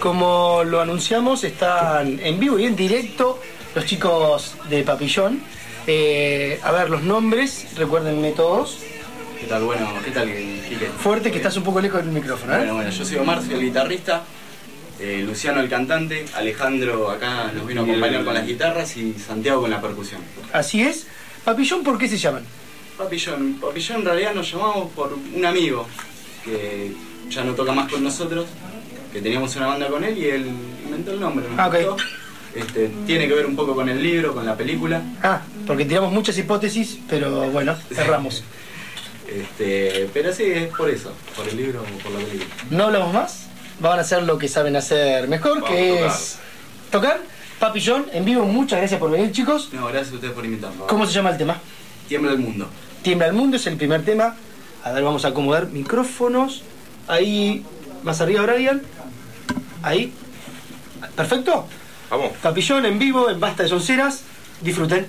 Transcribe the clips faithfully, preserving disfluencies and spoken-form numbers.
como lo anunciamos, están en vivo y en directo los chicos de Papillón. Eh, a ver, los nombres, recuérdenme todos. ¿Qué tal? Bueno, ¿qué tal, Quique? Fuerte, que estás un poco lejos del micrófono, ¿eh? Bueno, bueno, yo soy Omar, soy el guitarrista, eh, Luciano el cantante, Alejandro acá nos vino a acompañar con las guitarras y Santiago con la percusión. Así es. Papillón, ¿por qué se llaman? Papillón, Papillón en realidad nos llamamos por un amigo que ya no toca más con nosotros, que teníamos una banda con él y él inventó el nombre, nos Ah, okay. gustó. Este, tiene que ver un poco con el libro, con la película. Ah, porque tiramos muchas hipótesis, pero bueno, erramos. Este, pero sí, es por eso, por el libro o por la película. No hablamos más, van a hacer lo que saben hacer mejor, Vamos que a tocar. es tocar. Papillón, en vivo, muchas gracias por venir, chicos. No, gracias a ustedes por invitarnos. ¿Cómo se llama el tema? Tiembla el mundo. Tiembla el mundo, es el primer tema. A ver, vamos a acomodar micrófonos. Ahí, más arriba, Brian. Ahí. ¿Perfecto? Vamos. Papillón en vivo, en Basta de Sonceras. Disfruten.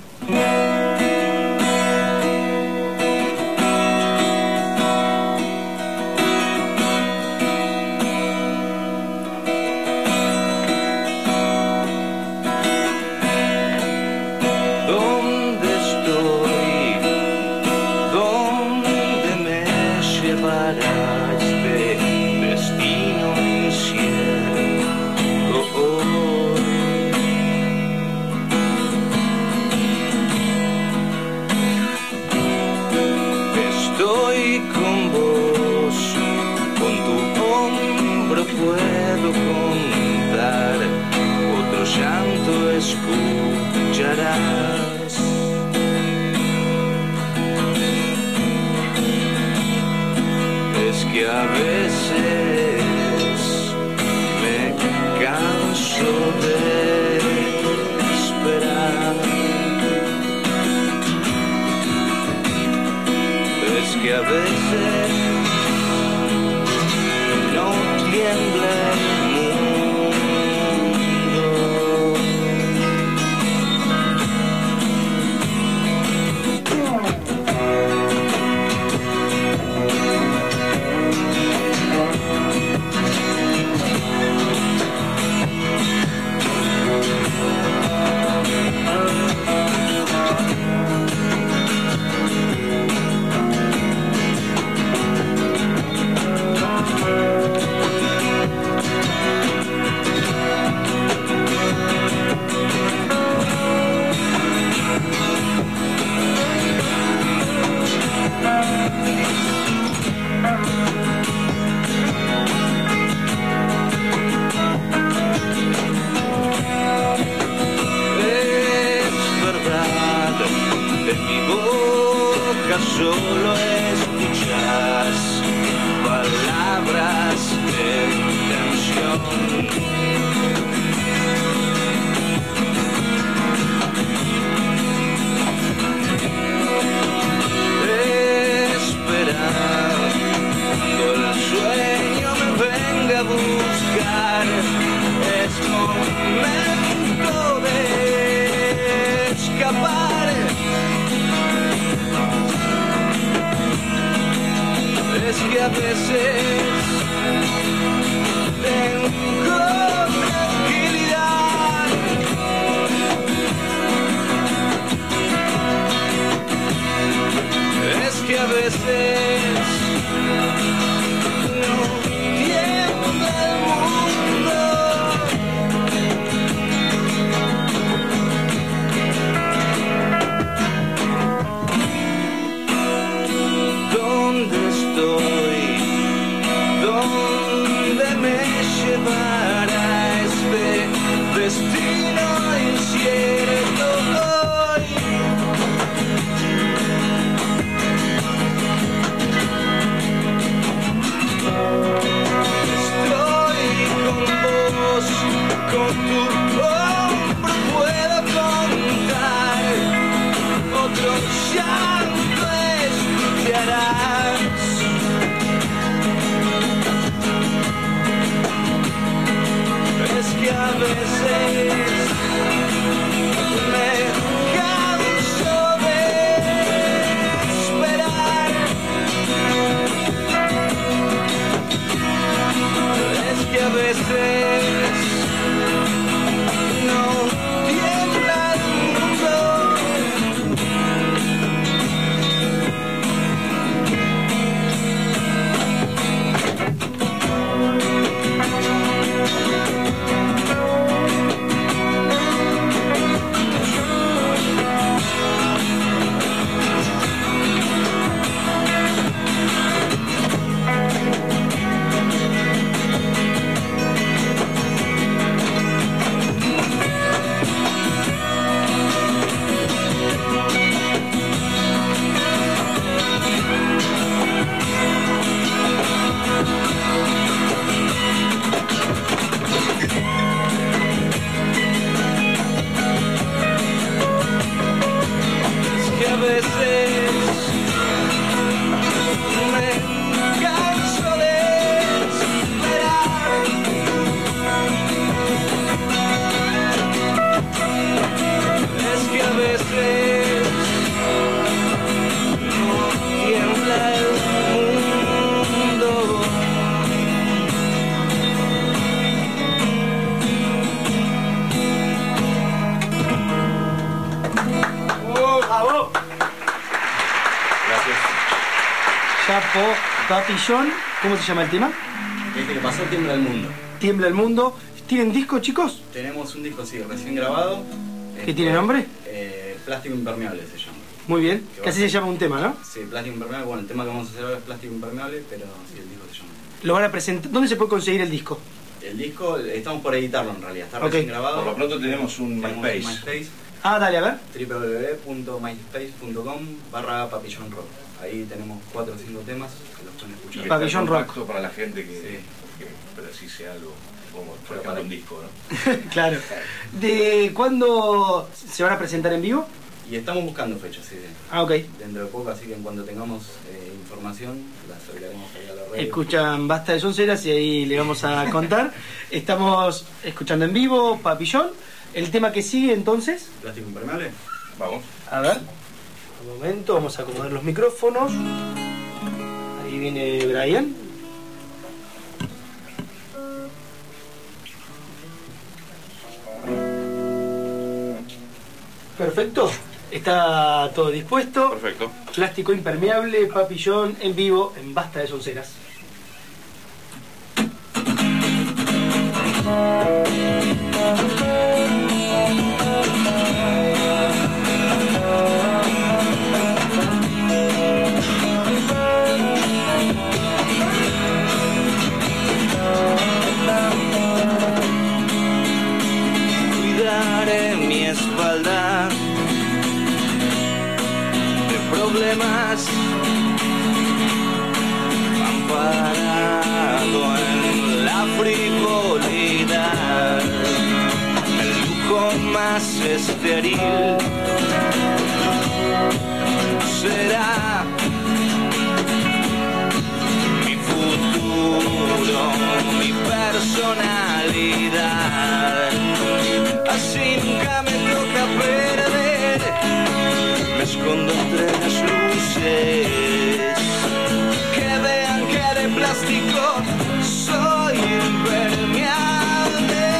¿Dónde estoy? ¿Dónde me llevará este destino incierto hoy? Estoy con vos, con tu hombro puedo contar, otro llanto escucharás. Es que a veces me canso de esperar. Es que a veces no tiembla el mundo. Solo escuchas palabras de intención. Esperar cuando el sueño me venga a buscar. Es momento de escapar. Es que a veces tengo tranquilidad. Es que a veces no tiembla el mundo. ¿Dónde estoy? ¿Dónde me llevará este destino incierto hoy? Estoy con vos, con tu hombro puedo contar, otro llanto escucharás. Es que a veces me canso de esperar. Es que a veces capo. Papillón, ¿cómo se llama el tema? Este que pasó Tiembla el Mundo. Tiembla el Mundo. ¿Tienen disco, chicos? Tenemos un disco, sí, recién grabado. ¿Qué Este, tiene nombre? Eh, Plástico Impermeable se llama. Muy bien. ¿Qué Que así va? se llama un tema, ¿no? Sí, Plástico Impermeable. Bueno, el tema que vamos a hacer ahora es Plástico Impermeable, pero sí, el disco se llama. Lo van a presentar. ¿Dónde se puede conseguir el disco? El disco, estamos por editarlo en realidad, está Ok. recién grabado. Por lo pronto tenemos un Tenemos MySpace. un MySpace, Ah, dale, a ver. w w w punto myspace punto com barra Papillón Rock. Ahí tenemos cuatro o cinco temas que los pueden Y escuchar. está Papillón el Rock. contacto para la gente que, Sí. que precise algo, como por Pero ejemplo para- un disco, ¿no? Claro. ¿De cuándo se van a presentar en vivo? Y estamos buscando fechas, sí, Ah, ok. dentro de poco, así que en cuanto tengamos eh, información, la acercaremos ahí a la red. Escuchan Basta de Sonceras y ahí le vamos a contar. Estamos escuchando en vivo Papillón. El tema que sigue entonces. ¿Plástico Impermeable? Vamos. A ver. Un momento, vamos a acomodar los micrófonos. Ahí viene Brian. Perfecto. Está todo dispuesto. Perfecto. Plástico Impermeable, Papillón en vivo en Basta de Sonceras. Cuidaré mi espalda de problemas, amparado en la frivolidad, el lujo más estéril será mi futuro, mi personalidad. Así nunca me toca perder, me escondo entre las luces, que vean que de plástico soy impermeable.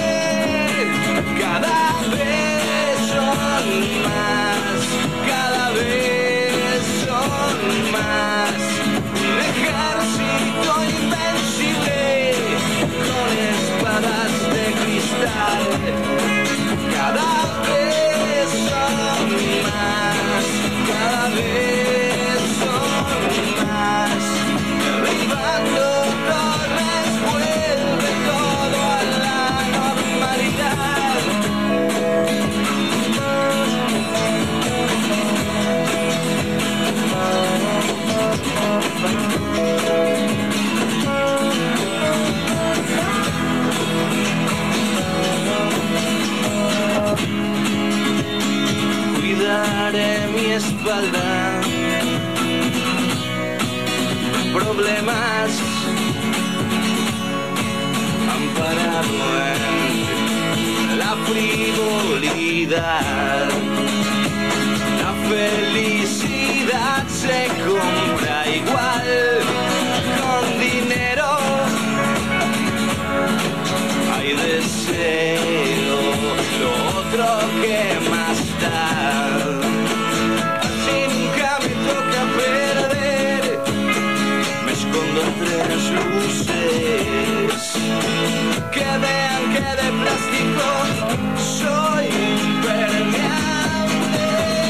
Cada vez son más, cada vez son más, un ejército invencible con espadas de cristal. Cada vez son más, cada vez son más, derribando torres, vuelve todo a la normalidad. Cuidaré mi espalda, problemas, amparado en la frivolidad. La felicidad se compra igual con dinero. Hay deseo, lo otro que más da. Así nunca me toca perder, me escondo entre las luces, que vean que de plástico soy impermeable.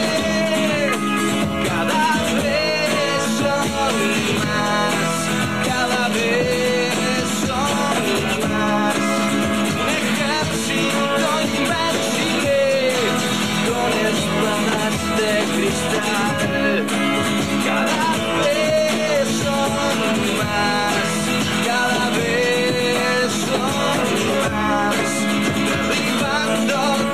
Cada vez son más, cada vez son más, un ejército invencible con espadas de cristal. Cada vez son más, cada vez son más, derribando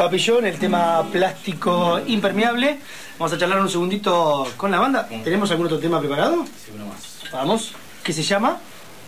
Papillón, el tema Plástico Impermeable. Vamos a charlar un segundito con la banda. ¿Tenemos algún otro tema preparado? Sí, uno más. Vamos. ¿Qué se llama?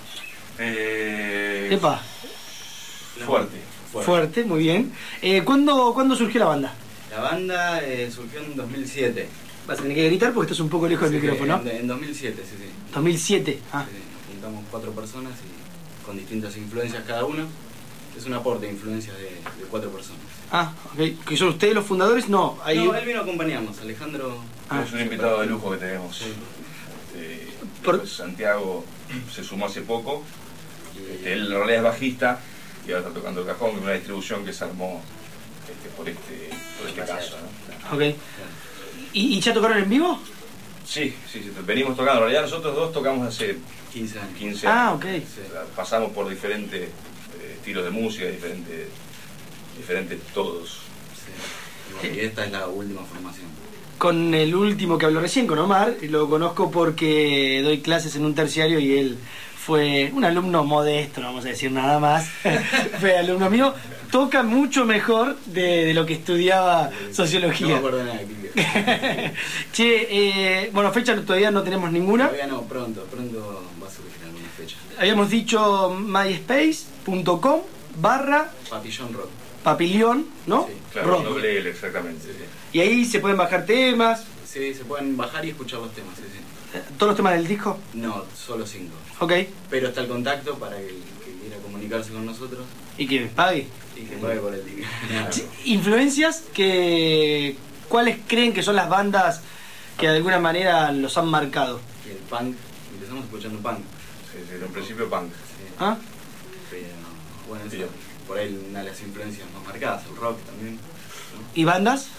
Eh, Epa, fuerte. Fuerte. fuerte, muy bien. Eh, ¿cuándo, ¿Cuándo surgió la banda? La banda eh, surgió en dos mil siete. Vas a tener que gritar porque estás un poco lejos del Sí, micrófono. En, en dos mil siete, sí, sí. dos mil siete. Ah. Sí, nos juntamos cuatro personas y con distintas influencias cada uno. Es un aporte de influencias de, de cuatro personas. Ah, ok. ¿Que son ustedes los fundadores? No, ahí... No, él vino a acompañarnos, Alejandro. Ah. Es un invitado de lujo que tenemos. Sí. Este, Por- pues Santiago se sumó hace poco. Este, él en realidad es bajista y ahora está tocando el cajón, que es una distribución que se armó este, por este, por este caso, ¿no? Ok. ¿Y, ¿Y ya tocaron en vivo? Sí, sí, sí, venimos tocando. En realidad nosotros dos tocamos hace quince años. quince años. Ah, ok. Sí. O sea, pasamos por diferentes eh, estilos de música, diferentes, diferentes todos. Sí. Y, bueno, y esta es la última formación. Con el último que habló recién, con Omar, y lo conozco porque doy clases en un terciario y él fue un alumno modesto, no vamos a decir nada más. Fue alumno mío. Toca mucho mejor de, de lo que estudiaba No me sociología. acuerdo de nada, Kike. Che, eh, bueno, fecha todavía no tenemos ninguna. Todavía no, pronto, pronto va a surgir alguna fecha. Habíamos dicho myspace.com barra Papillón Rock. papillón, ¿no? Sí, Claro, Rock. doble L, exactamente. sí. Y ahí se pueden bajar temas, Sí, se pueden bajar y escuchar los temas, sí, sí. eh, todos los temas del disco. No, solo cinco. Ok. Pero está el contacto para el que quiera comunicarse con nosotros Y que pague. y que pague por el ticket. Sí, influencias que... ¿Cuáles creen que son las bandas que de alguna manera los han marcado? Y el punk, empezamos escuchando punk. Sí, sí, en un principio punk. Sí. ¿Ah? Pero, bueno, eso, Bien. por ahí una de las influencias más marcadas, el rock también. ¿no? ¿Y bandas?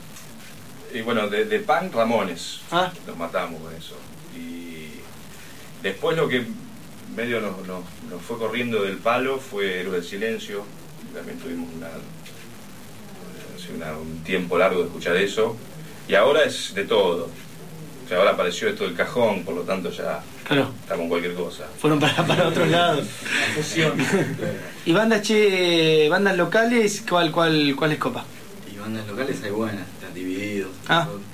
Y bueno, de, de punk, Ramones. Ah. Los matamos con eso. Y después lo que medio nos, nos, nos fue corriendo del palo fue Héroes del Silencio. También tuvimos una, hace una- un tiempo largo de escuchar eso. Y ahora es de todo. O sea, ahora apareció esto del cajón, por lo tanto ya Claro, estamos en cualquier cosa. fueron para, para otros lados. ¿Y bandas, che, bandas locales, cuál, cuál, cuál es copa? Y bandas locales hay buenas, están divididos. Ah. Rock,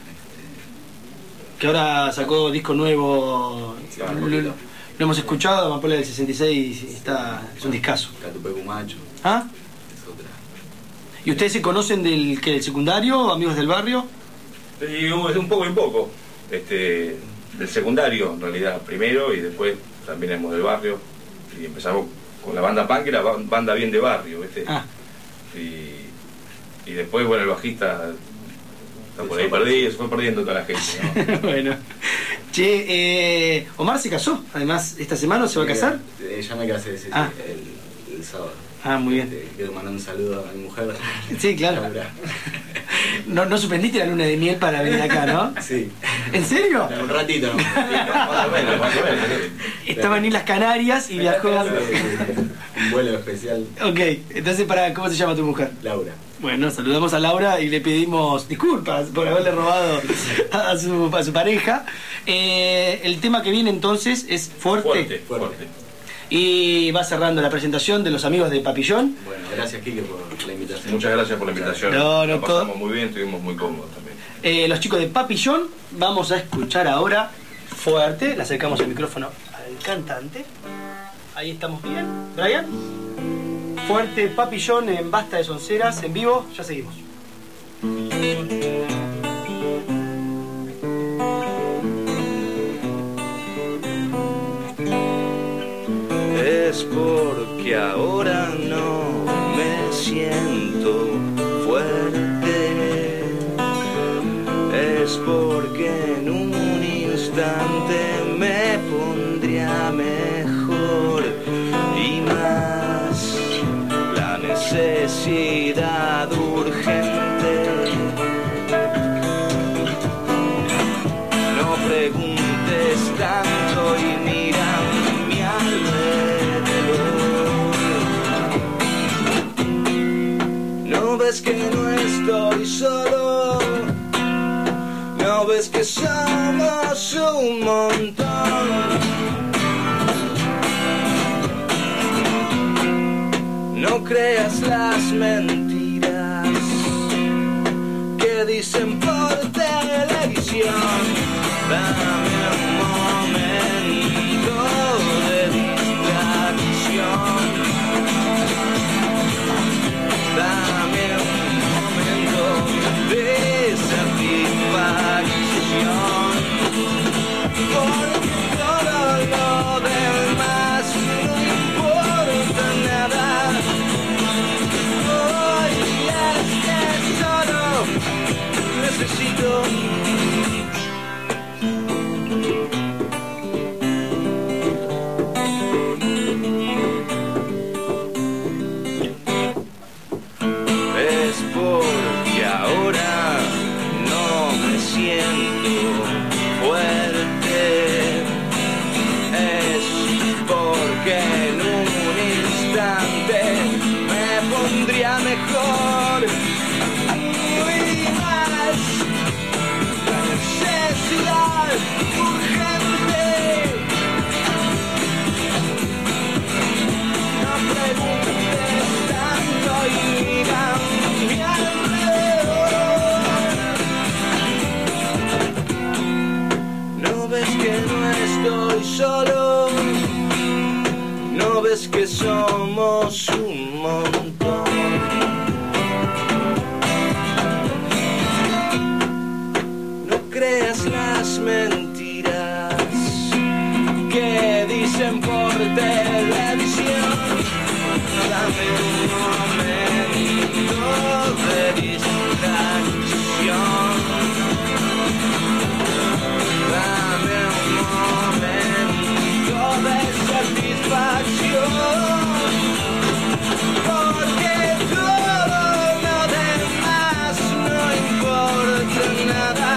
Que ahora sacó disco nuevo, Sí, un lo, poquito. lo hemos escuchado, Amapola del sesenta y seis, está, es un discazo. este, Catupecu Macho, ¿Ah? es otra. ¿Y ustedes se conocen del, que del secundario, amigos del barrio? Y un un poco y poco. Este, del secundario, en realidad, primero, y después también éramos del barrio. Y empezamos con la banda punk, que era ba- banda bien de barrio, ¿viste? Ah, Y, y después, bueno, el bajista está por ahí perdido, se fue perdiendo toda la gente, ¿no? bueno. Che, eh, Omar se casó, además, esta semana se va a casar. Eh, ya me casé, sí, sí, Ah. el, el sábado. Ah, muy bien. Este, quiero mandar un saludo a mi mujer. Sí, claro. Laura. No, no suspendiste la luna de miel para venir acá, ¿no? Sí. ¿En serio? Un ratito, ¿no? Más o menos, más o menos. Estaba en Islas Canarias y viajó. Un vuelo especial. Ok, entonces, para, ¿cómo se llama tu mujer? Laura. Bueno, saludamos a Laura y le pedimos disculpas por haberle robado a su, a su pareja. Eh, el tema que viene entonces es fuerte, Fuerte, fuerte. y va cerrando la presentación de los amigos de Papillón. Bueno, gracias, Kike, por la invitación. Muchas gracias por la invitación. No, no, La pasamos todo- muy bien, estuvimos muy cómodos también. Eh, los chicos de Papillón, vamos a escuchar ahora fuerte. Le acercamos el micrófono al cantante. Ahí estamos bien. Brian. Fuerte Papillón en Basta de Sonceras en vivo. Ya seguimos. Es porque ahora no me siento fuerte. Es porque en un instante me pondría mejor y más la necesidad urgente. No preguntes tanto y mira a mi alrededor. No ves que no estoy solo. No ves que somos un montón. No creas las mentiras solo, no ves que somos un montón. No creas las mentiras que dicen por televisión. Dame un momento de distracción. Dame un momento de satisfacción. Porque todo lo demás no importa nada.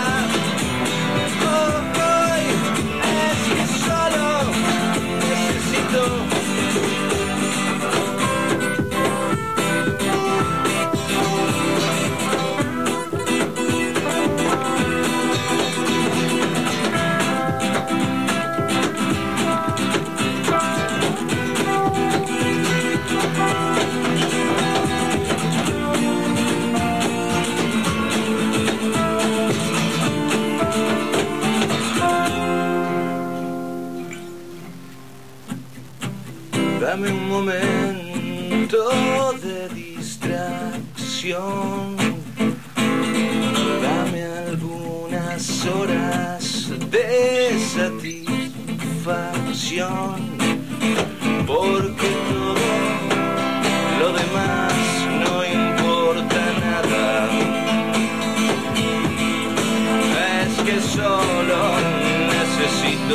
Hoy es que solo necesito. Dame un momento de distracción. Dame algunas horas de satisfacción. Porque todo lo demás no importa nada. Es que solo necesito.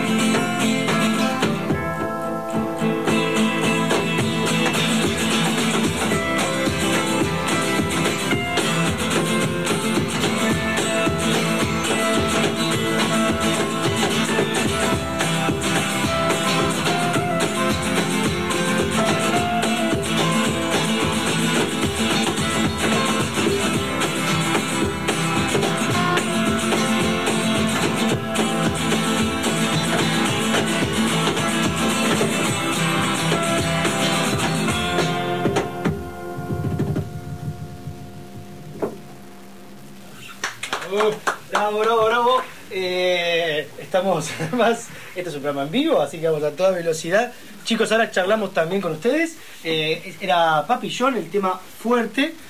Bravo, bravo, bravo. Eh, estamos, además, este es un programa en vivo, así que vamos a toda velocidad. Chicos, ahora charlamos también con ustedes. Eh, era Papi John, el tema Fuerte,